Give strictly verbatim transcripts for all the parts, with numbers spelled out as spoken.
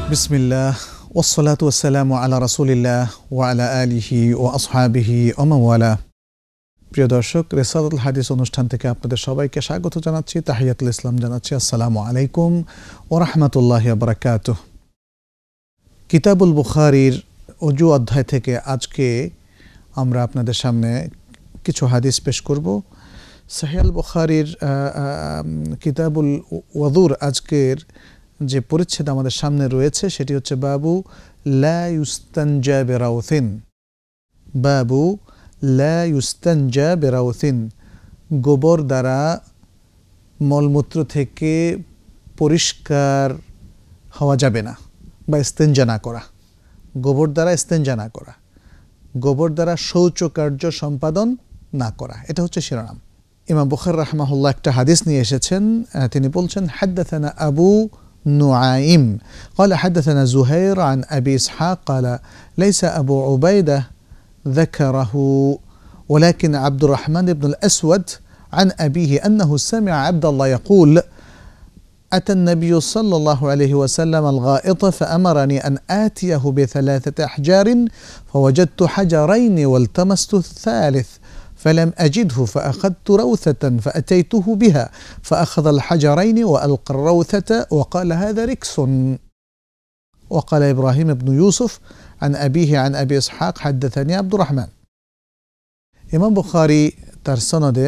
বিসমিল্লাহ ওয়াসসালাতু ওয়াসসালামু আলা রাসূলিল্লাহ ওয়া আলা আলিহি ওয়া আসহাবিহি ওয়া মান ওয়ালা। প্রিয় দর্শক, রিসালাতুল হাদিস অনুষ্ঠান থেকে আপনাদের সবাইকে স্বাগত জানাচ্ছি, তাহিয়াতুল ইসলাম জানাচ্ছি। আসসালামু আলাইকুম ওয়া রাহমাতুল্লাহি ওয়া বারাকাতুহু। কিতাবুল বুখারীর ওযু অধ্যায় থেকে আজকে আমরা আপনাদের সামনে কিছু হাদিস পেশ করব। সহিহ বুখারীর কিতাবুল ওযুর আজকের যে পরিচ্ছেদ আমাদের সামনে রয়েছে সেটি হচ্ছে বাবু লা ইউস্তানজা বিরাউথিন। বাবু লা ইউস্তানজা বিরাউথিন, গোবর দ্বারা মলমূত্র থেকে পরিষ্কার হওয়া যাবে না বা ইস্তেঞ্জা না করা, গোবর দ্বারা ইস্তেঞ্জা না করা, গোবর দ্বারা শৌচকার্য সম্পাদন না করা, এটা হচ্ছে শিরোনাম। ইমাম বুখারী রাহিমাহুল্লাহ একটা হাদিস নিয়ে এসেছেন। তিনি বলছেন হাদাথানা আবু نعيم قال حدثنا زهير عن أبي إسحاق قال ليس أبو عبيدة ذكره ولكن عبد الرحمن بن الأسود عن أبيه أنه سمع عبد الله يقول أتى النبي صلى الله عليه وسلم الغائط فأمرني أن آتيه بثلاثة أحجار فوجدت حجرين والتمست الثالث فلم أجده فأخذت روثة فأتيته بها فأخذ الحجرين وألقى الروثة وقال هذا ركس. وقال إبراهيم بن يوسف عن أبيه عن أبي إسحاق حدثني عبد الرحمن. ইমাম বুখারী তার সনদে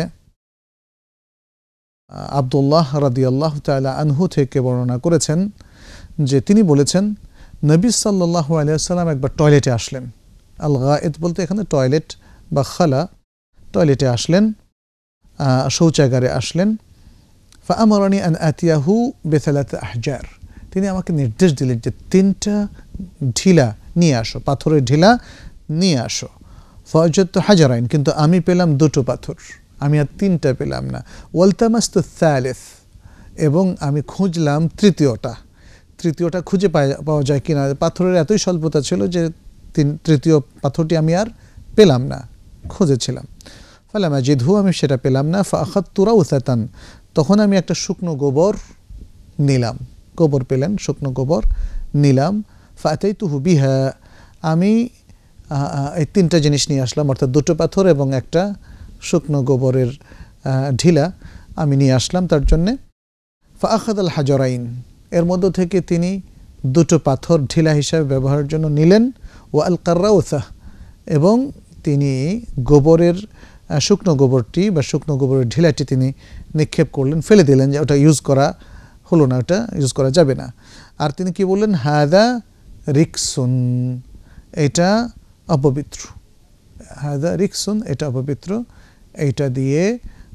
আব্দুল্লাহ রাদিয়াল্লাহু তাআলা আনহু থেকে বর্ণনা করেছেন যে তিনি বলেছেন নবী সাল্লাল্লাহু আলাইহি ওয়াসাল্লাম একবার টয়লেটে আসলেন। আল গায়েত বলতে এখানে টয়লেট বা খালা, টয়লেটে আসলেন, শৌচাগারে আসলেন। ফাআমারানি আন আতিয়াহু বিসালাতি আহজার, তিনি আমাকে নির্দেশ দিলেন যে তিনটা ঢিলা নিয়ে আসো, পাথরের ঢিলা নিয়ে আসো। ফাওয়াজাদতু হাজারাইন, কিন্তু আমি পেলাম দুটো পাথর, আমি আর তিনটা পেলাম না। ওয়ালতামাস্তু সালিস, এবং আমি খুঁজলাম তৃতীয়টা, তৃতীয়টা খুঁজে পাওয়া যায় কিনা। পাথরের এতই স্বল্পতা ছিল যে তিন তৃতীয় পাথরটি আমি আর পেলাম না, খুঁজেছিলাম। ফালাম আজিদহু, আমি সেটা পেলাম না। ফাআখাযতু রাউসাতান, তখন আমি একটা শুকনো গোবর নিলাম, গোবর পেলেন, শুকনো গোবর নিলাম। ফাআতাইতুহু বিহা, আমি এই তিনটা জিনিস নিয়ে আসলাম, অর্থাৎ দুটো পাথর এবং একটা শুকনো গোবরের ঢিলা আমি নিয়ে আসলাম তার জন্যে। ফাআখাযাল হাজারাইন, এর মধ্য থেকে তিনি দুটো পাথর ঢিলা হিসাবে ব্যবহারের জন্য নিলেন। ওয়া আলকার রাউসা, এবং তিনি গোবরের শুকনো গোবরটি বা শুকনো গোবরের ঢিলাটি তিনি নিক্ষেপ করলেন, ফেলে দিলেন, যে ওটা ইউজ করা হলো না, ওটা ইউজ করা যাবে না। আর তিনি কি বললেন, হাদা রিকসুন, এটা অপবিত্র, হাদা রিকসুন, এটা অপবিত্র, এইটা দিয়ে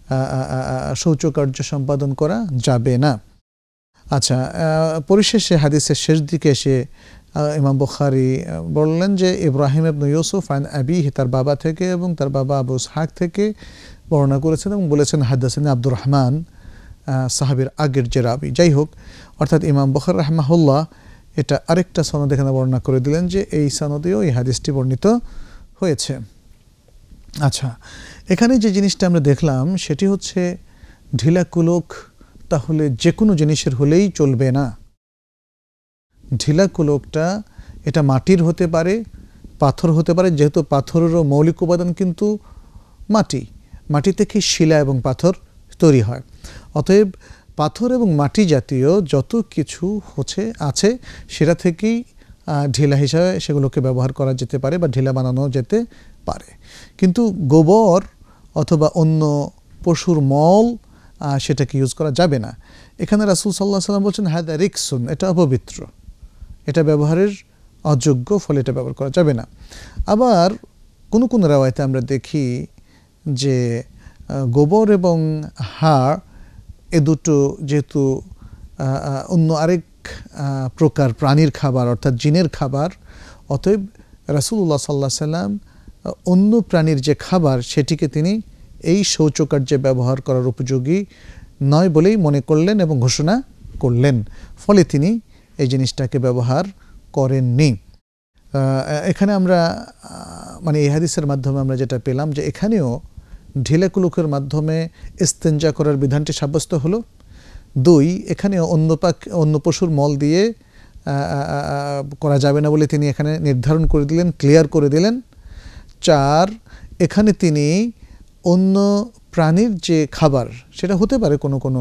শৌচকার্য সম্পাদন করা যাবে না। আচ্ছা, পরিশেষে হাদিসের শেষ দিকে এসে ইমাম বুখারী বললেন যে ইব্রাহিম ইবনে ইউসুফ আন আবিহি, তার বাবা থেকে এবং তার বাবা আবু ইসহাক থেকে বর্ণনা করেছেন এবং বলেছেন হাদাসানি আব্দুর রহমান, সাহাবীর আগের যে রাবি। যাই হোক, অর্থাৎ ইমাম বুখারী রাহিমাহুল্লাহ এটা আরেকটা সনদ এখানে বর্ণনা করে দিলেন যে এই সনদেও এই হাদিসটি বর্ণিত হয়েছে। আচ্ছা, এখানে যে জিনিসটা আমরা দেখলাম সেটি হচ্ছে ঢিলা কুলক তাহলে যে কোনো জিনিসের হলেই চলবে না। ঢিলা কুলকটা এটা মাটির হতে পারে, পাথর হতে পারে, যেহেতু পাথরেরও মৌলিক উপাদান কিন্তু মাটি, মাটি থেকে শিলা এবং পাথর তৈরি হয়। অতএব পাথর এবং মাটি জাতীয় যত কিছু হচ্ছে আছে সেটা থেকেই ঢিলা হিসাবে সেগুলোকে ব্যবহার করা যেতে পারে বা ঢিলা বানানো যেতে পারে। কিন্তু গোবর অথবা অন্য পশুর মল সেটাকে ইউজ করা যাবে না। এখানে রাসূল সাল্লাল্লাহু আলাইহি ওয়াসাল্লাম বলছেন হাদা রিকসুন, এটা অপবিত্র, এটা ব্যবহারের অযোগ্য, ফলে এটা ব্যবহার করা যাবে না। আবার কোনো কোনো রাওয়ায়াতে আমরা দেখি যে গোবর এবং হাড় এ দুটো যেহেতু অন্য আরেক প্রকার প্রাণীর খাবার, অর্থাৎ জিনের খাবার, অতএব রাসূলুল্লাহ সাল্লাল্লাহু আলাইহি ওয়াসাল্লাম অন্য প্রাণীর যে খাবার সেটিকে তিনি এই শৌচকার্যে ব্যবহার করার উপযোগী নয় বলেই মনে করলেন এবং ঘোষণা করলেন, ফলে তিনি এই জিনিসটাকে ব্যবহার করেননি। এখানে আমরা মানে এই হাদিসের মাধ্যমে আমরা যেটা পেলাম যে এখানেও ঢিলা কুলুকের মাধ্যমে ইস্তেঞ্জা করার বিধানটি সাব্যস্ত হলো। দুই, এখানে অন্য পাক অন্য পশুর মল দিয়ে করা যাবে না বলে তিনি এখানে নির্ধারণ করে দিলেন, ক্লিয়ার করে দিলেন। চার, এখানে তিনি অন্য প্রাণীর যে খাবার, সেটা হতে পারে কোনো কোনো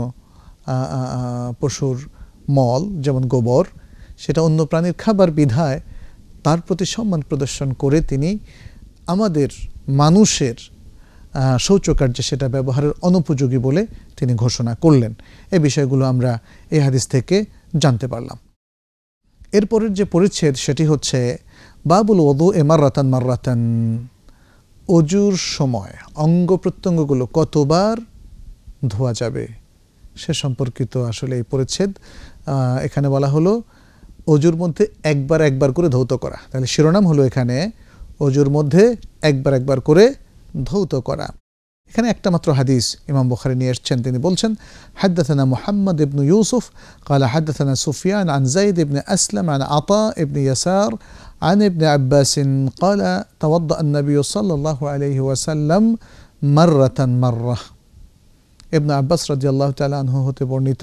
পশুর মল যেমন গোবর, সেটা অন্য প্রাণীর খাবার বিধায় তার প্রতি সম্মান প্রদর্শন করে তিনি আমাদের মানুষের শৌচকার্যে সেটা ব্যবহারের অনুপযোগী বলে তিনি ঘোষণা করলেন। এই বিষয়গুলো আমরা এই হাদিস থেকে জানতে পারলাম। এরপরের যে পরিচ্ছেদ সেটি হচ্ছে বাবুল ওযু এ মাররাতান মাররাতান, অজুর সময় অঙ্গ প্রত্যঙ্গগুলো কতবার ধোয়া যাবে সে সম্পর্কিত আসলে এই পরিচ্ছেদ। এখানে বলা হলো অজুর মধ্যে একবার একবার করে ধৌত করা, তাহলে শিরোনাম হলো এখানে অজুর মধ্যে একবার একবার করে ধৌত করা। এখানে একটা মাত্র হাদিস ইমাম বুখারী নিয়ে এসেছেন, তিনি বলছেন হাদদাথানা মুহাম্মদ ইবনে ইউসুফ قال حدثنا سفيان عن زيد بن أسلم عن عطاء بن يسار عن ابن عباس قال توضأ النبي صلى الله عليه وسلم مرة مرة। ইবনে আব্বাস রাদিয়াল্লাহু তাআলা আনহু হতে বর্ণিত,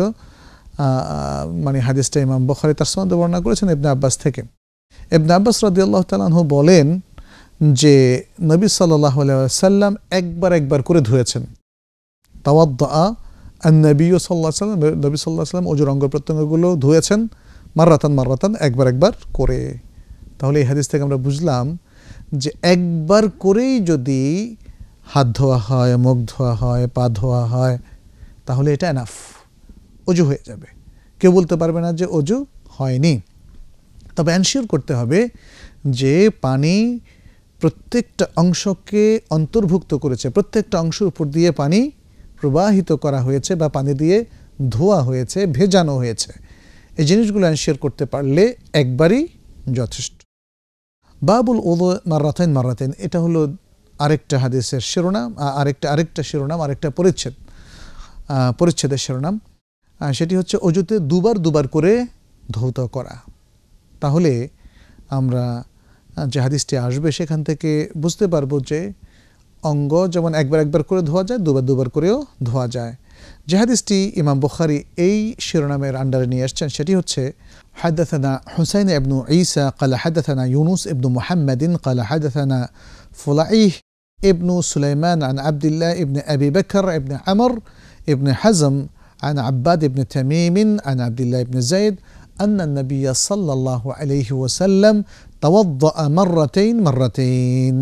মানে হাদিসটা ইমাম বুখারী তার সনদে বর্ণনা করেছেন ইবনে আব্বাস থেকে। ইবনে আব্বাস রাদিয়াল্লাহু তাআলা আনহু বলেন যে নবী সাল্লাল্লাহু আলাইহি ওয়াসাল্লাম একবার একবার করে ধুয়েছেন। তাওয়াদ্দা আন-নবী সাল্লাল্লাহু আলাইহি ওয়াসাল্লাম, নবী সাল্লাল্লাহু আলাইহি ওয়াসাল্লাম অজুর অঙ্গ প্রত্যঙ্গগুলো ধুয়েছেন মাররাতান মাররাতান, একবার একবার করে। তাহলে এই হাদিস থেকে আমরা বুঝলাম যে একবার করেই যদি হাত ধোয়া হয়, মুখ ধোয়া হয়, পা ধোয়া হয়, তাহলে এটা এনাফ, অজু হয়ে যাবে। কেউ বলতে পারবে না যে অজু হয়নি। তবে এনশিওর করতে হবে যে পানি প্রত্যেকটা অংশকে অন্তর্ভুক্ত করেছে, প্রত্যেকটা অংশের উপর দিয়ে পানি প্রবাহিত করা হয়েছে বা পানি দিয়ে ধোয়া হয়েছে, ভেজানো হয়েছে। এই জিনিসগুলো এনশিওর করতে পারলে একবারই যথেষ্ট। বাবুল ওযু মাররাতাইন মাররাতাইন, এটা হলো আরেকটা হাদিসের শিরোনাম, আরেকটা আরেকটা শিরোনাম, আরেকটা পরিচ্ছেদ, পরিচ্ছেদের শিরোনাম। সেটি হচ্ছে অজুতে দুবার দুবার করে ধৌত করা। তাহলে আমরা যে হাদিসটি আসবে সেখান থেকে বুঝতে পারবো যে অঙ্গ যেমন একবার একবার করে ধোয়া যায়, দুবার দুবার করেও ধোয়া যায়। যে হাদিসটি ইমাম বুখারী এই শিরোনামের আন্ডারে নিয়ে আসছেন সেটি হচ্ছে হাদাথানা হুসাইন ইবনু ঈসা ক্বালা হাদাথানা ইউনুস ইবনু মুহাম্মাদিন ক্বালা হাদাথানা ফুলাইহ ইবনু সুলাইমান আন আবদুল্লাহ ইবনে আবি বকর ইবনে আমর ইবনে হাজম عن عباد بن تميم عن عبد الله بن زيد أن النبي صلى الله عليه وسلم توضأ مرتين مرتين।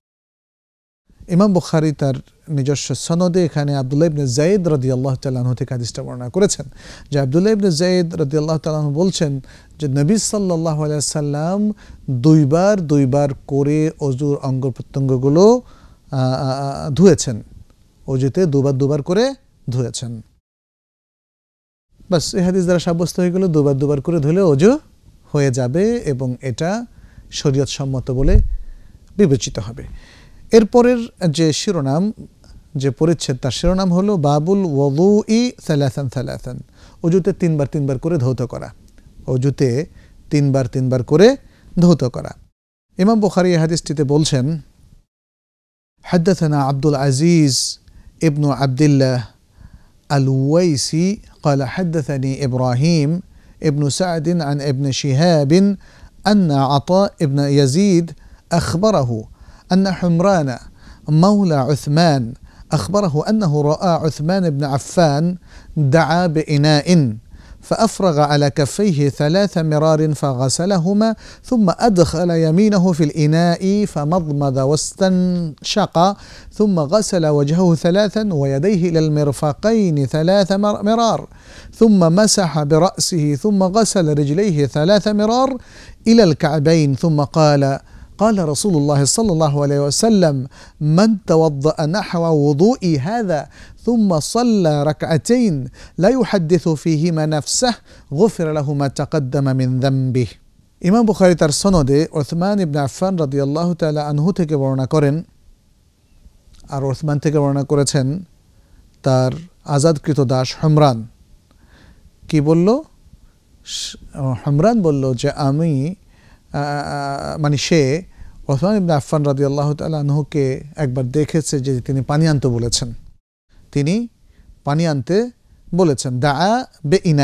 ইমাম বুখারী তার নিজস্ব সনদে এখানে আব্দুল্লাহ ইবনে যায়েদ রাদিয়াল্লাহু তাআলা আনহু থেকে হাদিসটা বর্ণনা করেছেন যে আব্দুল্লাহ ইবনে যায়েদ রাদিয়াল্লাহু তাআলা আনহু বলছেন যে নবী সাল্লাল্লাহু আলাইহি সাল্লাম দুইবার দুইবার করে অজুর অঙ্গ প্রত্যঙ্গগুলো ধুয়েছেন, অজুতে দুবার দুবার করে ধুয়েছেন। বাস, এই হাদিস দ্বারা সাব্যস্ত হয়ে গেল দুবার দুবার করে ধুলে অজু হয়ে যাবে এবং এটা শরীয়ত সম্মত বলে বিবেচিত হবে। এরপরের যে শিরোনাম, যে পরিচ্ছেদ, তার শিরোনাম হলো বাবুল ওযুই সালাসান সালাসান, অজুতে তিনবার তিনবার করে ধৌত করা, অজুতে তিনবার তিনবার করে ধৌত করা। ইমাম বুখারী এই হাদিসটিতে বলছেন হাদাথানা আব্দুল আজিজ ইবনু আবদুল্লাহ الويسي قال حدثني إبراهيم ابن سعد عن ابن شهاب أن عطاء ابن يزيد أخبره أن حمران مولى عثمان أخبره أنه رأى عثمان بن عفان دعا بإناء فأفرغ على كفيه ثلاث مرار فغسلهما ثم أدخل يمينه في الإناء فمضمض واستنشق ثم غسل وجهه ثلاثا ويديه إلى المرفقين ثلاث مرار ثم مسح برأسه ثم غسل رجليه ثلاث مرار إلى الكعبين ثم قال قال رسول الله صلى الله عليه وسلم من توضأ نحو وضوئي هذا ثم صلى ركعتين لا يحدث فيهما نفسه غفر له ما تقدم من ذنبه। ইমাম বুখারী তার সনদে উসমান ইবনে আফফান রাদিয়াল্লাহু তাআলা আনহু থেকে বর্ণনা করেন, আর উসমান থেকে বর্ণনা করেছেন তার আজাদকৃত দাস হুমরান। কি বলল? হুমরান বলল যে আমি মানে সে উসমান ইবনে আফফান রাদিয়াল্লাহু তাআলা আনহুকে একবার দেখেছে যে তিনি পানি আনতে বলেছেন, তিনি পানি আনতে বলেছেন। দাআ বে ইনাইন,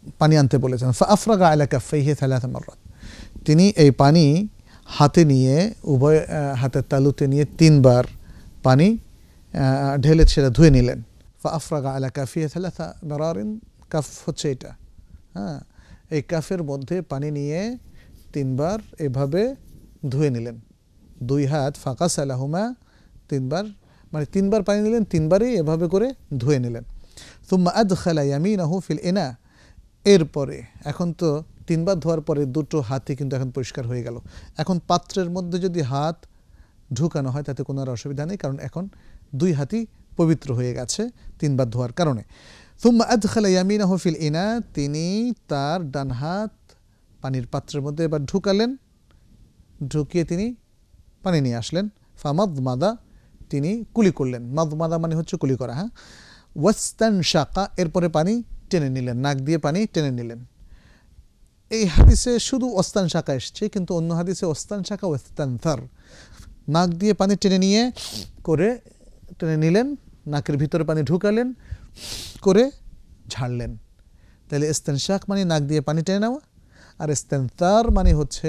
পানি আনতে বলেছেন। ফাআফরাগা আলা কাফাইহি সালাসা মাররাত, তিনি এই পানি হাতে নিয়ে উভয় হাতের তালুতে নিয়ে তিনবার পানি ঢেলে সেটা ধুয়ে নিলেন। ফাআফরাগা আলা কাফিহি সালাসা মারারিন, কাফ হচ্ছে এটা, হ্যাঁ, এই কাফের মধ্যে পানি নিয়ে তিনবার এভাবে ধুয়ে নিলেন, দুই হাত ফাকাসালাহুমা, তিনবার মানে তিনবার পানি নিলেন, তিনবারই এভাবে করে ধুয়ে নিলেন। সুম্মা আদখালা ইয়ামিনাহু ফিল ইনা, এরপরে এখন তো তিনবার ধোয়ার পরে দুটো হাতই কিন্তু এখন পরিষ্কার হয়ে গেল। এখন পাত্রের মধ্যে যদি হাত ঢুকানো হয় তাতে কোনো আর অসুবিধা নেই, কারণ এখন দুই হাতই পবিত্র হয়ে গেছে তিনবার ধোয়ার কারণে। সুম্মা আদখালা ইয়ামিনাহু ফিল ইনা, তিনি তার ডান হাত পানির পাত্রের মধ্যে এবার ঢুকালেন, ঢুকিয়ে তিনি পানি নিয়ে আসলেন। ফামাদমাদা, তিনি কুলি করলেন। মাদমাদা মানে হচ্ছে কুলি করা, হ্যাঁ। ওয়াস্তানশাকা, এরপরে পানি টেনে নিলেন, নাক দিয়ে পানি টেনে নিলেন। এই হাদিসে শুধু ওস্তানশাকা এসছে, কিন্তু অন্য হাদিসে ওস্তানশাকা ওয়াস্তানসার, নাক দিয়ে পানি টেনে নিয়ে করে টেনে নিলেন, নাকের ভিতরে পানি ঢুকালেন করে ঝাড়লেন। তাহলে ইস্তেনশাক মানে নাক দিয়ে পানি টেনে নেওয়া, আর ইস্তেনসার মানে হচ্ছে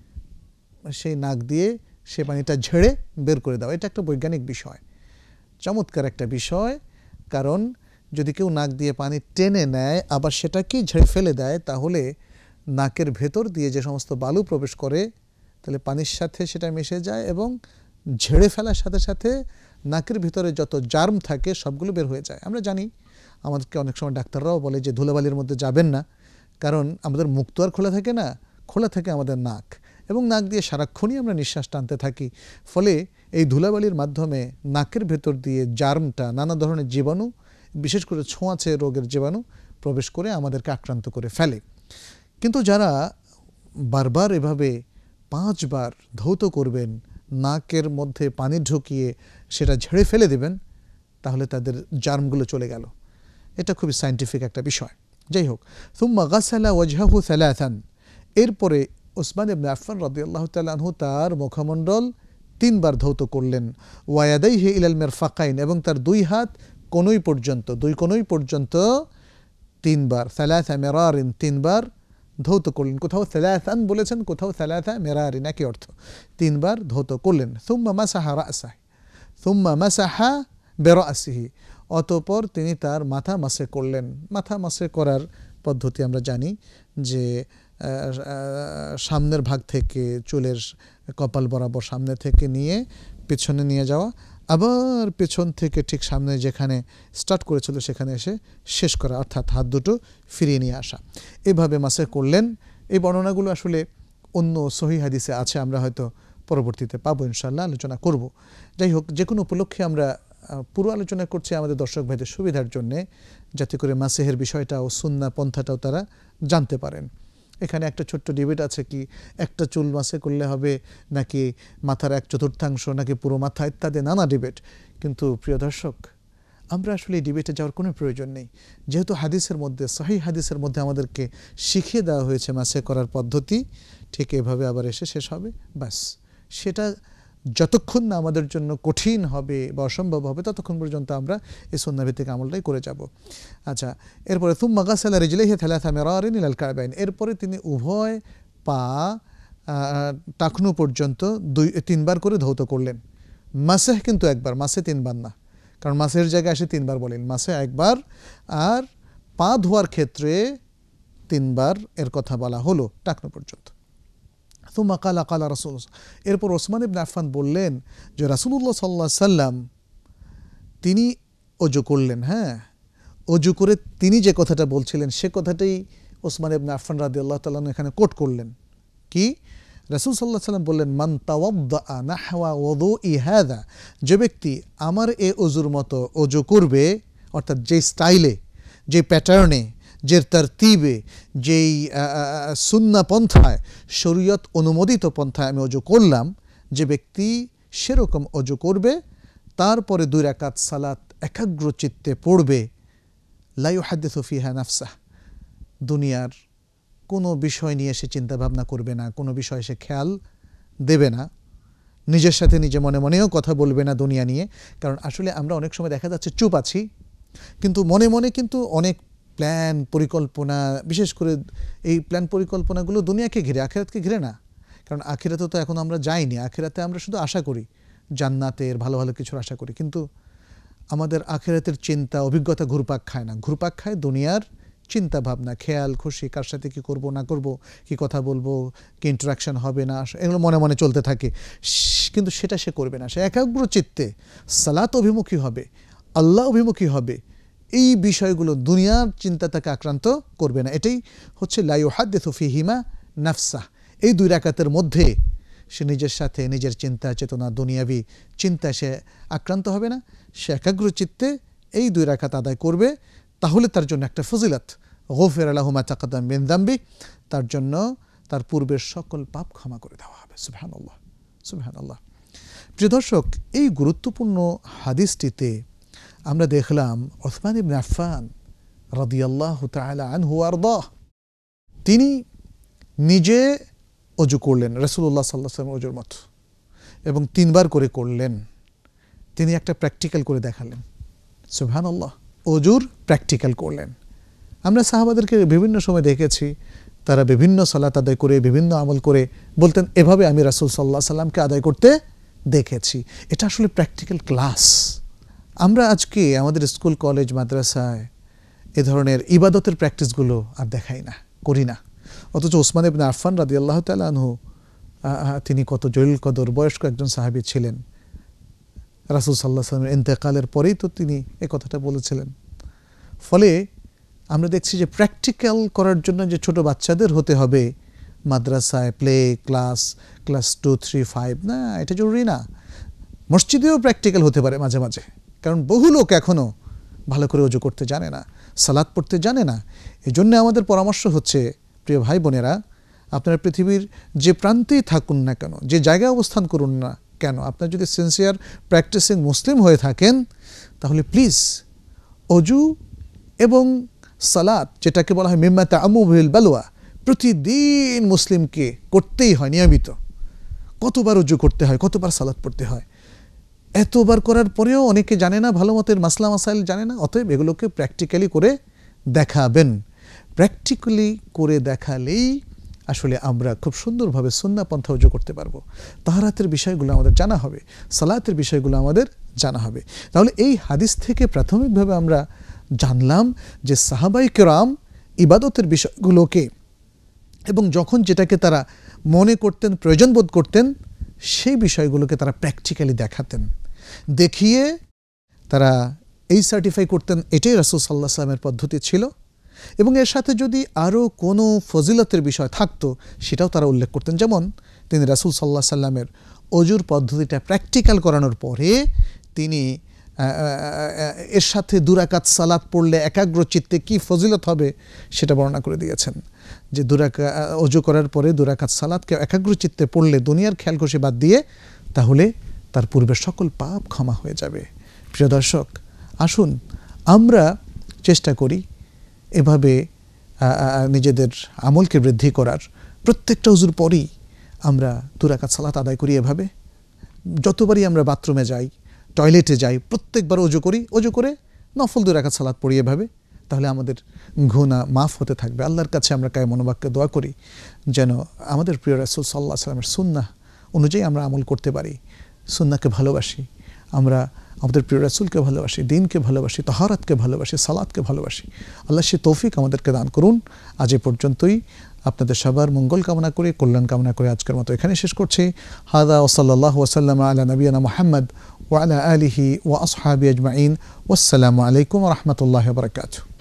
সেই নাক দিয়ে সে পানিটা ঝেড়ে বের করে দেওয়া। এটা একটা বৈজ্ঞানিক বিষয়, চমৎকার একটা বিষয়। কারণ যদি কেউ নাক দিয়ে পানি টেনে নেয় আবার সেটাকে ঝেড়ে ফেলে দেয়, তাহলে নাকের ভেতর দিয়ে যে সমস্ত বালু প্রবেশ করে তাহলে পানির সাথে সেটা মিশে যায় এবং ঝেড়ে ফেলার সাথে সাথে নাকের ভিতরে যত জার্ম থাকে সবগুলো বের হয়ে যায়। আমরা জানি, আমাদেরকে অনেক সময় ডাক্তাররাও বলে যে ধুলাবালির মধ্যে যাবেন না, কারণ আমাদের মুখ তো আর খোলা থাকে না, খোলা থাকে আমাদের নাক, এবং নাক দিয়ে সারাক্ষণই আমরা নিঃশ্বাস টানতে থাকি। ফলে এই ধুলাবালির মাধ্যমে নাকের ভেতর দিয়ে জার্মটা, নানা ধরনের জীবাণু, বিশেষ করে ছোঁয়াচে রোগের জীবাণু প্রবেশ করে আমাদেরকে আক্রান্ত করে ফেলে। কিন্তু যারা বারবার এভাবে পাঁচবার ধৌত করবেন, নাকের মধ্যে পানি ঢুকিয়ে সেটা ঝেড়ে ফেলে দেবেন, তাহলে তাদের জার্মগুলো চলে গেল। এটা খুবই সায়েন্টিফিক একটা বিষয়। যাই হোক, সুম্মা গাসালা ওয়াজহাহু সালাসান, এরপরে উসমান ইবনে আফফান রাদিয়াল্লাহু তাআলা আনহু তার মুখমণ্ডল তিনবার ধৌত করলেন। ওয়ায়াদাইহি ইলাল মিরফাকাইন, এবং তার দুই হাত কোনই পর্যন্ত, দুই কোনই পর্যন্ত তিনবার, সালাসা মিরারিন, তিনবার ধৌত করলেন। কোথাও সালাসান বলেছেন, কোথাও সালাসা মিরারিন, একই অর্থ, তিনবার ধৌত করলেন। সুম্মা মাসাহা রাসাহ, সুম্মা মাসাহা বিরাসিহি, অতঃপর তিনি তার মাথা মাসে করলেন। মাথা মাসে করার পদ্ধতি আমরা জানি যে সামনের ভাগ থেকে চুলের কপাল বরাবর সামনে থেকে নিয়ে পেছনে নিয়ে যাওয়া, আবার পেছন থেকে ঠিক সামনে যেখানে স্টার্ট করেছিল সেখানে এসে শেষ করা, অর্থাৎ হাত দুটো ফিরিয়ে নিয়ে আসা। এভাবে মাসে করলেন। এই বর্ণনাগুলো আসলে অন্য সহিহ হাদিসে আছে, আমরা হয়তো পরবর্তীতে পাবো, ইনশাআল্লাহ আলোচনা করব। যাই হোক, যে কোনো উপলক্ষে আমরা পুরো আলোচনা করছি আমাদের দর্শক ভাইদের সুবিধার জন্যে, যাতে করে মাসেহের বিষয়টা ও সুন্নাহ পন্থাটাও তারা জানতে পারেন। এখানে একটা ছোট্ট ডিবেট আছে, কি একটা চুল মাসে করলে হবে নাকি মাথার এক চতুর্থাংশ নাকি পুরো মাথা, ইত্যাদি নানা ডিবেট। কিন্তু প্রিয় দর্শক, আমরা আসলে এই ডিবেটে যাওয়ার কোনো প্রয়োজন নেই, যেহেতু হাদিসের মধ্যে, সহিহ হাদিসের মধ্যে আমাদেরকে শিখিয়ে দেওয়া হয়েছে মাসে করার পদ্ধতি, ঠিক এভাবে আবার এসে শেষ হবে, ব্যাস। সেটা যতক্ষণ না আমাদের জন্য কঠিন হবে বা অসম্ভব হবে ততক্ষণ পর্যন্ত আমরা এই সুন্নাহ ভিত্তিক আমলটাই করে যাব। আচ্ছা, এরপরে সুম্মা গাসালা রিজলাইহি সালাসা মিরারিন ইলাল কাবাইন, এরপরে তিনি উভয় পা টাকনু পর্যন্ত দুই তিনবার করে ধৌত করলেন। মাসেহ কিন্তু একবার, মাসে তিনবার না, কারণ মাসের জায়গায় আসে তিনবার বলেন, মাসে একবার, আর পা ধোয়ার ক্ষেত্রে তিনবার এর কথা বলা হলো টাকনু পর্যন্ত। সুম্মা কালা কালা রাসূলুল্লাহ, এরপর ওসমান ইবনে আফফান বললেন যে রাসূলুল্লাহ সাল্লাল্লাহু আলাইহি সাল্লাম তিনি ওযু করলেন। হ্যাঁ, ওযু করে তিনি যে কথাটা বলছিলেন সে কথাটাই ওসমান ইবনে আফফান রাদিয়াল্লাহু তাআলা এখানে কোট করলেন। কি? রাসূল সাল্লাল্লাহু আলাইহি সাল্লাম বললেন, মান তাওয়াদ্দা নাহওয়া ওযুই হাযা, যে ব্যক্তি আমার এ ওযুর মতো ওযু করবে, অর্থাৎ যে স্টাইলে, যে প্যাটার্নে, যে তারতিবে, যেই সুন্নাহ পন্থায়, শরীয়ত অনুমোদিত পন্থায় আমি ওযু করলাম, যে ব্যক্তি সেরকম ওযু করবে, তারপরে দুই রাকাত সালাত একাগ্র চিত্তে পড়বে, লা ইউহাদ্দিসু ফিহা নাফসাহ, দুনিয়ার কোনো বিষয় নিয়ে সে চিন্তা ভাবনা করবে না, কোনো বিষয় সে খেয়াল দেবে না, নিজের সাথে নিজে মনে মনেও কথা বলবে না দুনিয়া নিয়ে। কারণ আসলে আমরা অনেক সময় দেখা যাচ্ছে চুপ আছি, কিন্তু মনে মনে কিন্তু অনেক প্ল্যান পরিকল্পনা, বিশেষ করে এই প্ল্যান পরিকল্পনাগুলো দুনিয়াকে ঘিরে, আখিরাতকে ঘিরে না। কারণ আখিরাতে তো এখন আমরা যাইনি, আখিরাতে আমরা শুধু আশা করি জান্নাতের, ভালো ভালো কিছুর আশা করি, কিন্তু আমাদের আখিরাতের চিন্তা অভিজ্ঞতা ঘুরপাক খায় না, ঘুরপাক খায় দুনিয়ার চিন্তা ভাবনা, খেয়াল খুশি, কার সাথে কী করবো না করবো, কী কথা বলবো, কি ইন্টারাকশন হবে না, এগুলো মনে মনে চলতে থাকে। কিন্তু সেটা সে করবে না, সে একাগ্র চিত্তে সালাত অভিমুখী হবে, আল্লাহ অভিমুখী হবে। এই বিষয়গুলো দুনিয়ার চিন্তা তাকে আক্রান্ত করবে না। এটাই হচ্ছে লা ইউহাদ্দিসু ফীহিমা নাফসাহ। এই দুই রাকাতের মধ্যে সে নিজের সাথে নিজের চিন্তা চেতনা দুনিয়াবি চিন্তা সে আক্রান্ত হবে না। সে একাগ্র চিত্তে এই দুই রাকাত আদায় করবে, তাহলে তার জন্য একটা ফজিলত, গুফিরা লাহু মা তাকাদ্দাম মিন যামবি, তার জন্য তার পূর্বের সকল পাপ ক্ষমা করে দেওয়া হবে। সুবহানাল্লাহ, সুবহানাল্লাহ। প্রিয় দর্শক, এই গুরুত্বপূর্ণ হাদিসটিতে আমরা দেখলাম ওসমান ইবনে আফফান রাদিয়াল্লাহু তাআলা আনহু ওয়া আরদাহ, তিনি নিজে অজু করলেন রাসূলুল্লাহ সাল্লাল্লাহু আলাইহি ওয়াসাল্লাম অজুর মতো, এবং তিনবার করে করলেন। তিনি একটা প্র্যাকটিক্যাল করে দেখালেন। সুবহানাল্লাহ, অজুর প্র্যাকটিক্যাল করলেন। আমরা সাহাবাদেরকে বিভিন্ন সময় দেখেছি, তারা বিভিন্ন সালাত আদায় করে, বিভিন্ন আমল করে বলতেন, এভাবে আমি রাসূল সাল্লাল্লাহু আলাইহি সাল্লামকে আদায় করতে দেখেছি। এটা আসলে প্র্যাকটিক্যাল ক্লাস। আমরা আজকে আমাদের স্কুল কলেজ মাদ্রাসায় এ ধরনের ইবাদতের প্র্যাকটিসগুলো আর দেখাই না, করি না। অথচ ওসমান ইবনে আফফান রাদিয়াল্লাহু তাআলা আনহু, তিনি কত জলিল কদর বয়স্ক একজন সাহাবী ছিলেন। রাসূল সাল্লাল্লাহু আলাইহি ওয়াসাল্লামের ইন্তেকালের পরেই তো তিনি এই কথাটা বলেছিলেন। ফলে আমরা দেখছি যে প্র্যাকটিক্যাল করার জন্য যে ছোট বাচ্চাদের হতে হবে মাদ্রাসায়, play class, class two three five, না, এটা জরুরি না। মসজিদেও প্র্যাকটিক্যাল হতে পারে মাঝে মাঝে, কারণ বহু লোক এখনও ভালো করে ওযু করতে জানে না, সালাত পড়তে জানে না। এই জন্য আমাদের পরামর্শ হচ্ছে, প্রিয় ভাই বোনেরা, আপনারা পৃথিবীর যে প্রান্তেই থাকুন না কেন, যে জায়গায় অবস্থান করুন না কেন, আপনার যদি সিনসিয়ার প্র্যাকটিসিং মুসলিম হয়ে থাকেন, তাহলে প্লিজ অজু এবং সালাত, যেটাকে বলা হয় মিম্মা তাআম্মু বিল বালওয়া, প্রতিদিন মুসলিমকে করতেই হয় নিয়মিত। কতবার অজু করতে হয়, কতবার সালাত পড়তে হয়, এতবার করার পরেও অনেকে জানে না, ভালো মতের মাসলা মাসাইল জানে না। অতএব এগুলোকে প্র্যাকটিক্যালি করে দেখাবেন। প্র্যাকটিক্যালি করে দেখালেই আসলে আমরা খুব সুন্দরভাবে সুন্নাহ পন্থা অজু করতে পারবো। তাহারাতের বিষয়গুলো আমাদের জানা হবে, সালাতের বিষয়গুলো আমাদের জানা হবে। তাহলে এই হাদিস থেকে প্রাথমিকভাবে আমরা জানলাম যে সাহাবায়ে কেরাম ইবাদতের বিষয়গুলোকে, এবং যখন যেটাকে তারা মনে করতেন, প্রয়োজন বোধ করতেন, সেই বিষয়গুলোকে তারা প্র্যাকটিক্যালি দেখাতেন, দেখিয়ে তারা এই সার্টিফাই করতেন এটাই রাসূল সাল্লাল্লাহু আলাইহি ওয়াসাল্লামের পদ্ধতি ছিল। এবং এর সাথে যদি আরও কোনো ফজিলতের বিষয় থাকতো সেটাও তারা উল্লেখ করতেন। যেমন তিনি রাসূল সাল্লাল্লাহু আলাইহি ওয়াসাল্লামের অজুর পদ্ধতিটা প্র্যাকটিক্যাল করানোর পরে তিনি এর সাথে দুরাকাত সালাত পড়লে একাগ্র চিত্তে কী ফজিলত হবে সেটা বর্ণনা করে দিয়েছেন। যে দুরাকা অজু করার পরে দুরাকাত সালাতকে একাগ্র চিত্তে পড়লে দুনিয়ার খেয়াল খুশি বাদ দিয়ে, তাহলে তার পূর্বের সকল পাপ ক্ষমা হয়ে যাবে। প্রিয় দর্শক, আসুন আমরা চেষ্টা করি এভাবে নিজেদের আমলকে বৃদ্ধি করার। প্রত্যেকটা ওযুর পরই আমরা দুরাকাত সালাত আদায় করি এভাবে। যতবারই আমরা বাথরুমে যাই, টয়লেটে যাই, প্রত্যেকবার ওযু করি, ওযু করে নফল দুরাকাত সালাত পড়ি এভাবে, তাহলে আমাদের গুনাহ মাফ হতে থাকবে। আল্লাহর কাছে আমরা কায় মনোবাক্যে দোয়া করি যেন আমাদের প্রিয় রাসূল সাল্লাল্লাহু আলাইহি ওয়াসাল্লামের সুন্নাহ অনুযায়ী আমরা আমল করতে পারি। সুন্নাহকে ভালোবাসি, আমরা আমাদের প্রিয় রাসূলকে ভালোবাসি, দ্বীনকে ভালোবাসি, তাহারাতকে ভালোবাসি, সালাতকে ভালোবাসি। আল্লাহ সে তৌফিক আমাদেরকে দান করুন। আজ এ পর্যন্তই। আপনাদের সবার মঙ্গল কামনা করে, কল্যাণ কামনা করে আজকের মতো এখানে শেষ করছি। হাদা ওয়া সাল্লাল্লাহু ওয়া সাল্লামা আলা নবিয়িনা মুহাম্মদ ওয়া আলা আলিহি ওয়া আসহাবিহি আজমাইন। ওয়াসসালামু আলাইকুম ওয়া রাহমাতুল্লাহি ওয়া বারাকাতুহু।